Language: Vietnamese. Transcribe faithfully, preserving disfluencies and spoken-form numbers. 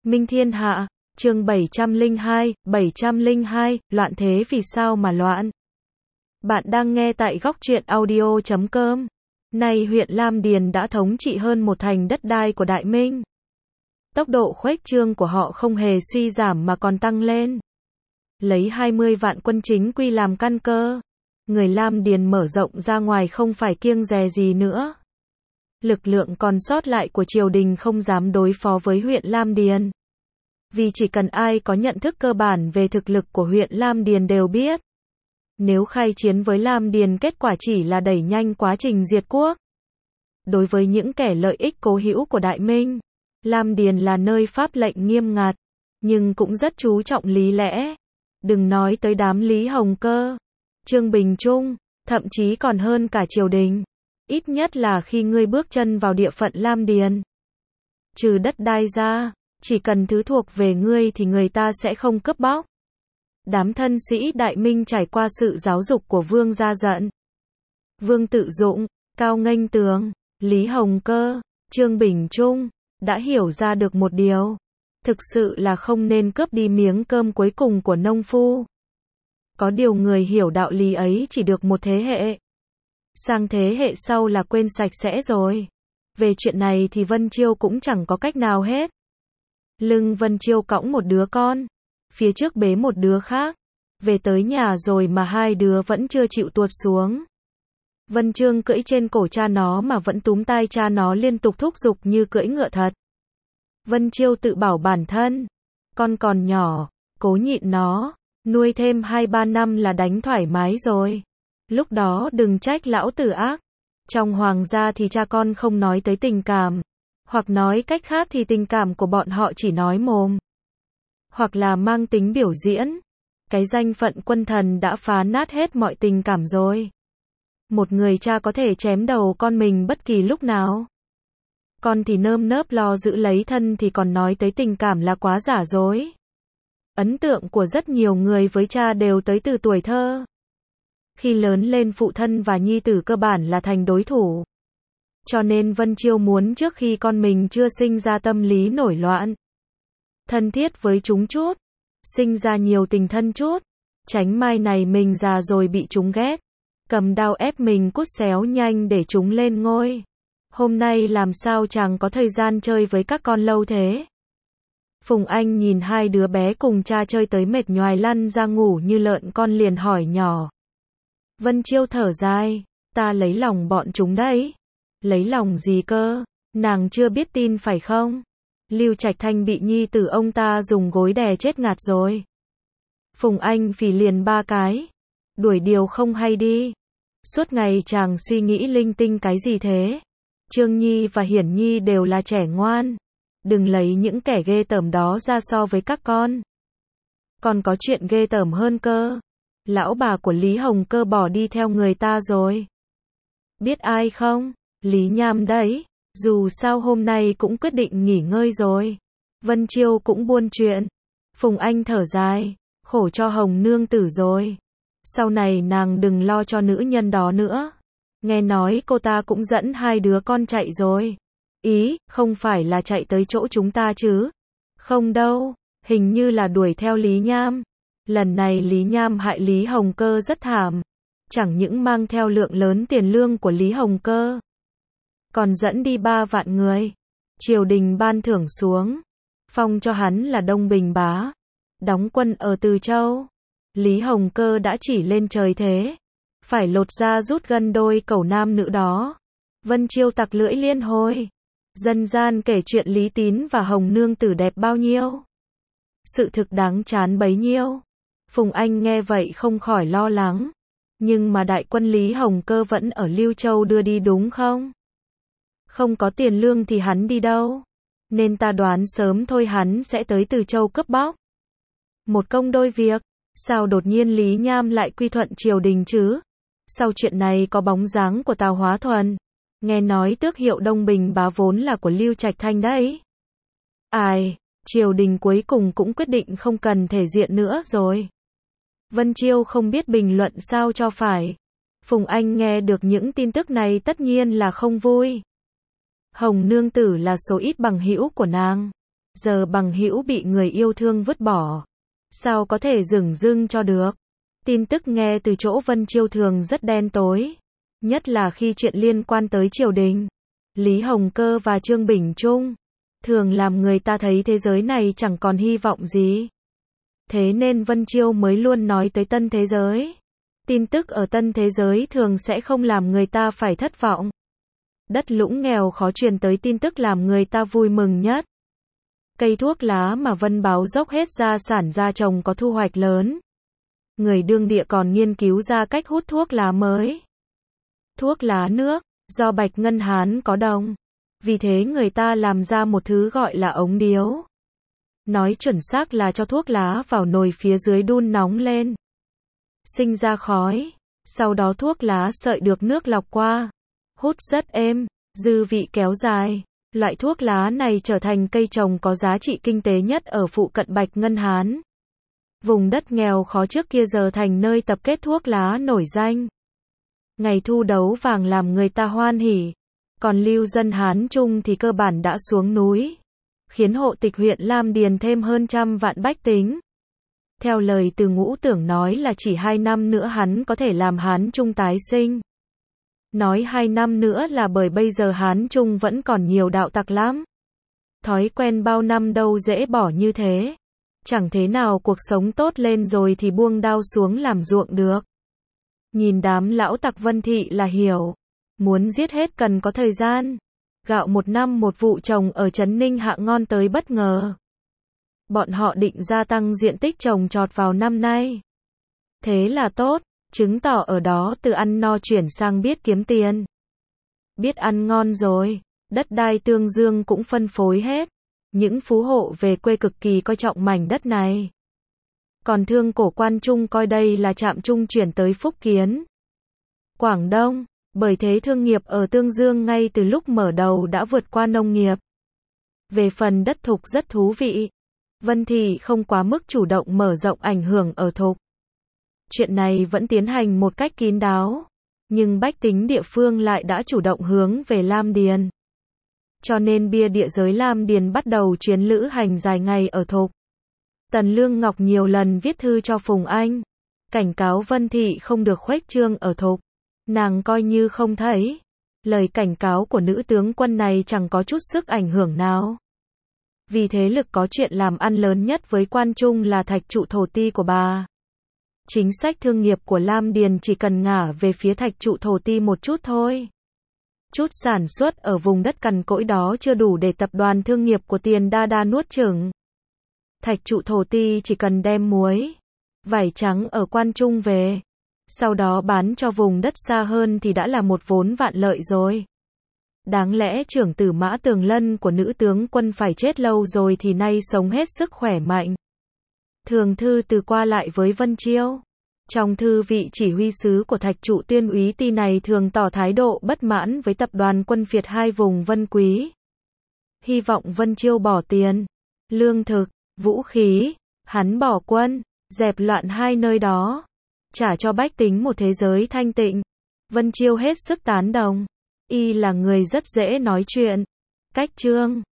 Minh Thiên Hạ, chương bảy trăm lẻ hai, bảy trăm lẻ hai, loạn thế vì sao mà loạn? Bạn đang nghe tại góc truyện audio chấm com. Nay huyện Lam Điền đã thống trị hơn một thành đất đai của Đại Minh. Tốc độ khuếch trương của họ không hề suy giảm mà còn tăng lên. Lấy hai mươi vạn quân chính quy làm căn cơ, người Lam Điền mở rộng ra ngoài không phải kiêng dè gì nữa. Lực lượng còn sót lại của triều đình không dám đối phó với huyện Lam Điền. Vì chỉ cần ai có nhận thức cơ bản về thực lực của huyện Lam Điền đều biết. Nếu khai chiến với Lam Điền kết quả chỉ là đẩy nhanh quá trình diệt quốc. Đối với những kẻ lợi ích cố hữu của Đại Minh, Lam Điền là nơi pháp lệnh nghiêm ngặt, nhưng cũng rất chú trọng lý lẽ. Đừng nói tới đám Lý Hồng Cơ, Trương Bình Trung, thậm chí còn hơn cả triều đình. Ít nhất là khi ngươi bước chân vào địa phận Lam Điền. Trừ đất đai ra, chỉ cần thứ thuộc về ngươi thì người ta sẽ không cướp bóc. Đám thân sĩ Đại Minh trải qua sự giáo dục của Vương Gia Dận, Vương Tự Dụng, Cao Nghênh Tường, Lý Hồng Cơ, Trương Bình Trung, đã hiểu ra được một điều. Thực sự là không nên cướp đi miếng cơm cuối cùng của nông phu. Có điều người hiểu đạo lý ấy chỉ được một thế hệ. Sang thế hệ sau là quên sạch sẽ rồi. Về chuyện này thì Vân Chiêu cũng chẳng có cách nào hết. Lưng Vân Chiêu cõng một đứa con, phía trước bế một đứa khác. Về tới nhà rồi mà hai đứa vẫn chưa chịu tuột xuống. Vân Trương cưỡi trên cổ cha nó mà vẫn túm tai cha nó liên tục thúc giục như cưỡi ngựa thật. Vân Chiêu tự bảo bản thân, con còn nhỏ, cố nhịn nó, nuôi thêm hai ba năm là đánh thoải mái rồi. Lúc đó đừng trách lão tử ác. Trong hoàng gia thì cha con không nói tới tình cảm. Hoặc nói cách khác thì tình cảm của bọn họ chỉ nói mồm. Hoặc là mang tính biểu diễn. Cái danh phận quân thần đã phá nát hết mọi tình cảm rồi. Một người cha có thể chém đầu con mình bất kỳ lúc nào. Con thì nơm nớp lo giữ lấy thân thì còn nói tới tình cảm là quá giả dối. Ấn tượng của rất nhiều người với cha đều tới từ tuổi thơ. Khi lớn lên phụ thân và nhi tử cơ bản là thành đối thủ. Cho nên Vân Chiêu muốn trước khi con mình chưa sinh ra tâm lý nổi loạn. Thân thiết với chúng chút. Sinh ra nhiều tình thân chút. Tránh mai này mình già rồi bị chúng ghét. Cầm đao ép mình cút xéo nhanh để chúng lên ngôi. Hôm nay làm sao chàng có thời gian chơi với các con lâu thế? Phùng Anh nhìn hai đứa bé cùng cha chơi tới mệt nhoài lăn ra ngủ như lợn con liền hỏi nhỏ. Vân Chiêu thở dài, ta lấy lòng bọn chúng đấy. Lấy lòng gì cơ? Nàng chưa biết tin phải không? Lưu Trạch Thanh bị nhi tử ông ta dùng gối đè chết ngạt rồi. Phùng Anh phì liền ba cái. Đuổi điều không hay đi. Suốt ngày chàng suy nghĩ linh tinh cái gì thế? Trương Nhi và Hiển Nhi đều là trẻ ngoan. Đừng lấy những kẻ ghê tởm đó ra so với các con. Còn có chuyện ghê tởm hơn cơ. Lão bà của Lý Hồng Cơ bỏ đi theo người ta rồi. Biết ai không? Lý Nham đấy. Dù sao hôm nay cũng quyết định nghỉ ngơi rồi. Vân Chiêu cũng buôn chuyện. Phùng Anh thở dài. Khổ cho Hồng nương tử rồi. Sau này nàng đừng lo cho nữ nhân đó nữa. Nghe nói cô ta cũng dẫn hai đứa con chạy rồi. Ý, không phải là chạy tới chỗ chúng ta chứ? Không đâu, hình như là đuổi theo Lý Nham. Lần này Lý Nham hại Lý Hồng Cơ rất thảm. Chẳng những mang theo lượng lớn tiền lương của Lý Hồng Cơ, còn dẫn đi ba vạn người. Triều đình ban thưởng xuống, phong cho hắn là Đông Bình bá, đóng quân ở Từ Châu. Lý Hồng Cơ đã chỉ lên trời thế, phải lột ra rút gân đôi cẩu nam nữ đó. Vân Chiêu tặc lưỡi liên hồi. Dân gian kể chuyện Lý Tín và Hồng nương tử đẹp bao nhiêu. Sự thực đáng chán bấy nhiêu. Phùng Anh nghe vậy không khỏi lo lắng. Nhưng mà đại quân Lý Hồng Cơ vẫn ở Lưu Châu đưa đi đúng không? Không có tiền lương thì hắn đi đâu? Nên ta đoán sớm thôi hắn sẽ tới Từ Châu cướp bóc. Một công đôi việc. Sao đột nhiên Lý Nham lại quy thuận triều đình chứ? Sau chuyện này có bóng dáng của Tào Hóa Thuần. Nghe nói tước hiệu Đông Bình bá vốn là của Lưu Trạch Thanh đấy. Ai, triều đình cuối cùng cũng quyết định không cần thể diện nữa rồi. Vân Chiêu không biết bình luận sao cho phải. Phùng Anh nghe được những tin tức này tất nhiên là không vui. Hồng nương tử là số ít bằng hữu của nàng. giờ bằng hữu bị người yêu thương vứt bỏ. Sao có thể dửng dưng cho được. Tin tức nghe từ chỗ Vân Chiêu thường rất đen tối. Nhất là khi chuyện liên quan tới triều đình. Lý Hồng Cơ và Trương Bình Trung. Thường làm người ta thấy thế giới này chẳng còn hy vọng gì. Thế nên Vân Chiêu mới luôn nói tới tân thế giới. Tin tức ở tân thế giới thường sẽ không làm người ta phải thất vọng. Đất Lũng nghèo khó truyền tới tin tức làm người ta vui mừng nhất. Cây thuốc lá mà Vân Báo dốc hết gia sản ra trồng có thu hoạch lớn. Người đương địa còn nghiên cứu ra cách hút thuốc lá mới. Thuốc lá nước, do Bạch Ngân Hán có đồng. Vì thế người ta làm ra một thứ gọi là ống điếu. Nói chuẩn xác là cho thuốc lá vào nồi phía dưới đun nóng lên. Sinh ra khói. Sau đó thuốc lá sợi được nước lọc qua. Hút rất êm, dư vị kéo dài. Loại thuốc lá này trở thành cây trồng có giá trị kinh tế nhất ở phụ cận Bạch Ngân Hán. Vùng đất nghèo khó trước kia giờ thành nơi tập kết thuốc lá nổi danh. Ngày thu đấu vàng làm người ta hoan hỉ. Còn lưu dân Hán Trung thì cơ bản đã xuống núi. Khiến hộ tịch huyện Lam Điền thêm hơn trăm vạn bách tính. Theo lời từ Ngũ Tưởng nói là chỉ hai năm nữa hắn có thể làm Hán Trung tái sinh. Nói hai năm nữa là bởi bây giờ Hán Trung vẫn còn nhiều đạo tặc lắm. Thói quen bao năm đâu dễ bỏ như thế. Chẳng thế nào cuộc sống tốt lên rồi thì buông đao xuống làm ruộng được. Nhìn đám lão tặc Vân Thị là hiểu. Muốn giết hết cần có thời gian. Gạo một năm một vụ trồng ở Trấn Ninh Hạ ngon tới bất ngờ. Bọn họ định gia tăng diện tích trồng trọt vào năm nay. Thế là tốt, chứng tỏ ở đó từ ăn no chuyển sang biết kiếm tiền. Biết ăn ngon rồi, đất đai tương dương cũng phân phối hết. Những phú hộ về quê cực kỳ coi trọng mảnh đất này. Còn thương cổ Quan Trung coi đây là trạm trung chuyển tới Phúc Kiến, Quảng Đông. Bởi thế thương nghiệp ở Tương Dương ngay từ lúc mở đầu đã vượt qua nông nghiệp. Về phần đất thục rất thú vị. Vân Thị không quá mức chủ động mở rộng ảnh hưởng ở thục. Chuyện này vẫn tiến hành một cách kín đáo. Nhưng bách tính địa phương lại đã chủ động hướng về Lam Điền. Cho nên bia địa giới Lam Điền bắt đầu chuyến lữ hành dài ngày ở thục. Tần Lương Ngọc nhiều lần viết thư cho Phùng Anh. Cảnh cáo Vân Thị không được khuếch trương ở thục. Nàng coi như không thấy. Lời cảnh cáo của nữ tướng quân này chẳng có chút sức ảnh hưởng nào. Vì thế lực có chuyện làm ăn lớn nhất với Quan Trung là thạch trụ thổ ti của bà. Chính sách thương nghiệp của Lam Điền chỉ cần ngả về phía thạch trụ thổ ti một chút thôi. Chút sản xuất ở vùng đất cằn cỗi đó chưa đủ để tập đoàn thương nghiệp của Tiền Đa Đa nuốt chửng. Thạch trụ thổ ti chỉ cần đem muối, vải trắng ở Quan Trung về. Sau đó bán cho vùng đất xa hơn thì đã là một vốn vạn lợi rồi. Đáng lẽ trưởng tử Mã Tường Lân của nữ tướng quân phải chết lâu rồi thì nay sống hết sức khỏe mạnh. Thường thư từ qua lại với Vân Chiêu. Trong thư vị chỉ huy sứ của thạch trụ tuyên úy ti này thường tỏ thái độ bất mãn với tập đoàn quân Việt hai vùng Vân Quý. Hy vọng Vân Chiêu bỏ tiền, lương thực, vũ khí, hắn bỏ quân, dẹp loạn hai nơi đó. Trả cho bách tính một thế giới thanh tịnh. Vân Chiêu hết sức tán đồng. Y là người rất dễ nói chuyện. Cách chương